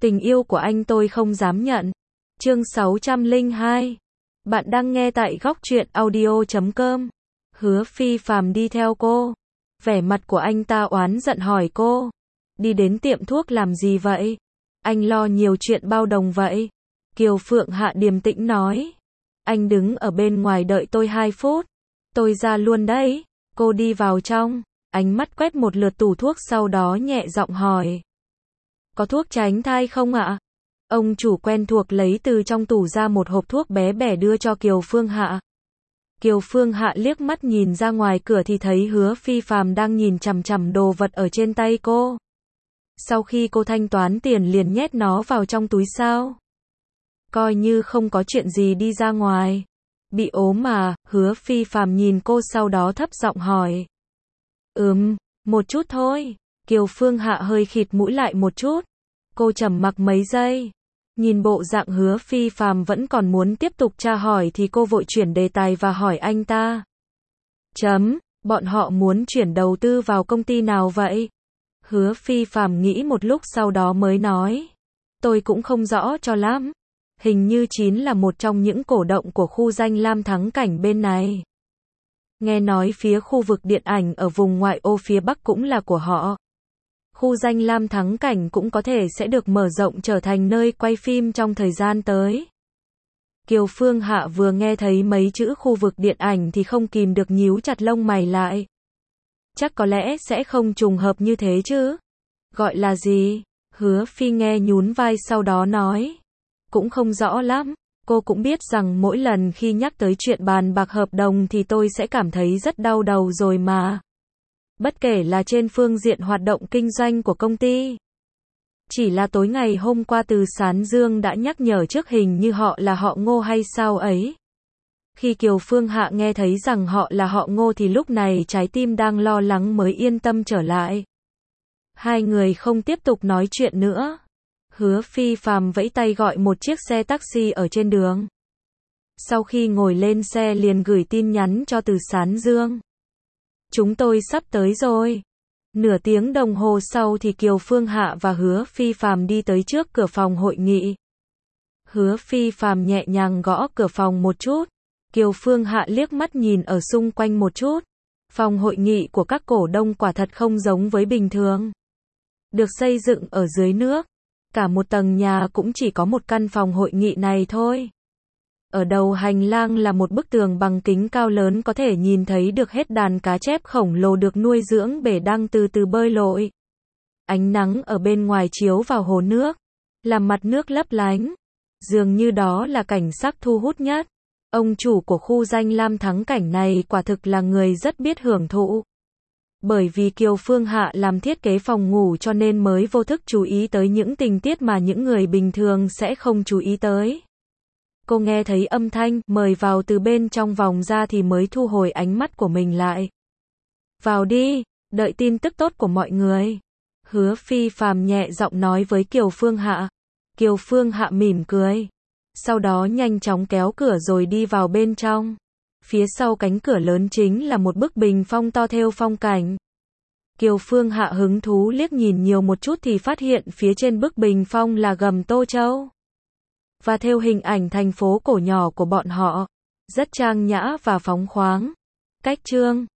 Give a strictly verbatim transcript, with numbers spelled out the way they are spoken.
Tình yêu của anh tôi không dám nhận. Chương sáu trăm lẻ hai. Bạn đang nghe tại góc truyện audio chấm com. Hứa Phi Phàm đi theo cô. Vẻ mặt của anh ta oán giận hỏi cô. Đi đến tiệm thuốc làm gì vậy? Anh lo nhiều chuyện bao đồng vậy? Kiều Phượng Hạ điềm tĩnh nói. Anh đứng ở bên ngoài đợi tôi hai phút. Tôi ra luôn đấy. Cô đi vào trong. Ánh mắt quét một lượt tủ thuốc sau đó nhẹ giọng hỏi. Có thuốc tránh thai không ạ? Ông chủ quen thuộc lấy từ trong tủ ra một hộp thuốc bé bẻ đưa cho Kiều Phương Hạ. Kiều Phương Hạ liếc mắt nhìn ra ngoài cửa thì thấy Hứa Phi Phàm đang nhìn chằm chằm đồ vật ở trên tay cô. Sau khi cô thanh toán tiền liền nhét nó vào trong túi sao? Coi như không có chuyện gì đi ra ngoài. Bị ốm mà? Hứa Phi Phàm nhìn cô sau đó thấp giọng hỏi. Ừm, một chút thôi. Kiều Phương Hạ hơi khịt mũi lại một chút. Cô trầm mặc mấy giây. Nhìn bộ dạng Hứa Phi Phàm vẫn còn muốn tiếp tục tra hỏi thì cô vội chuyển đề tài và hỏi anh ta. Chấm, bọn họ muốn chuyển đầu tư vào công ty nào vậy? Hứa Phi Phàm nghĩ một lúc sau đó mới nói. Tôi cũng không rõ cho lắm. Hình như Chín là một trong những cổ động của khu danh lam thắng cảnh bên này. Nghe nói phía khu vực điện ảnh ở vùng ngoại ô phía Bắc cũng là của họ. Khu danh lam thắng cảnh cũng có thể sẽ được mở rộng trở thành nơi quay phim trong thời gian tới. Kiều Phương Hạ vừa nghe thấy mấy chữ khu vực điện ảnh thì không kìm được nhíu chặt lông mày lại. Chắc có lẽ sẽ không trùng hợp như thế chứ. Gọi là gì? Hứa Phi nghe nhún vai sau đó nói. Cũng không rõ lắm. Cô cũng biết rằng mỗi lần khi nhắc tới chuyện bàn bạc hợp đồng thì tôi sẽ cảm thấy rất đau đầu rồi mà. Bất kể là trên phương diện hoạt động kinh doanh của công ty. Chỉ là tối ngày hôm qua Từ Sán Dương đã nhắc nhở trước hình như họ là họ Ngô hay sao ấy. Khi Kiều Phương Hạ nghe thấy rằng họ là họ Ngô thì lúc này trái tim đang lo lắng mới yên tâm trở lại. Hai người không tiếp tục nói chuyện nữa. Hứa Phi Phàm vẫy tay gọi một chiếc xe taxi ở trên đường. Sau khi ngồi lên xe liền gửi tin nhắn cho Từ Sán Dương. Chúng tôi sắp tới rồi. Nửa tiếng đồng hồ sau thì Kiều Phương Hạ và Hứa Phi Phàm đi tới trước cửa phòng hội nghị. Hứa Phi Phàm nhẹ nhàng gõ cửa phòng một chút. Kiều Phương Hạ liếc mắt nhìn ở xung quanh một chút. Phòng hội nghị của các cổ đông quả thật không giống với bình thường. Được xây dựng ở dưới nước. Cả một tầng nhà cũng chỉ có một căn phòng hội nghị này thôi. Ở đầu hành lang là một bức tường bằng kính cao lớn có thể nhìn thấy được hết đàn cá chép khổng lồ được nuôi dưỡng bể đang từ từ bơi lội. Ánh nắng ở bên ngoài chiếu vào hồ nước, làm mặt nước lấp lánh. Dường như đó là cảnh sắc thu hút nhất. Ông chủ của khu danh lam thắng cảnh này quả thực là người rất biết hưởng thụ. Bởi vì Kiều Phương Hạ làm thiết kế phòng ngủ cho nên mới vô thức chú ý tới những tình tiết mà những người bình thường sẽ không chú ý tới. Cô nghe thấy âm thanh mời vào từ bên trong vòng ra thì mới thu hồi ánh mắt của mình lại. Vào đi, đợi tin tức tốt của mọi người. Hứa Phi Phàm nhẹ giọng nói với Kiều Phương Hạ. Kiều Phương Hạ mỉm cười. Sau đó nhanh chóng kéo cửa rồi đi vào bên trong. Phía sau cánh cửa lớn chính là một bức bình phong to thêu phong cảnh. Kiều Phương Hạ hứng thú liếc nhìn nhiều một chút thì phát hiện phía trên bức bình phong là gầm Tô Châu. Và thêu hình ảnh thành phố cổ nhỏ của bọn họ. Rất trang nhã và phóng khoáng. Cách chương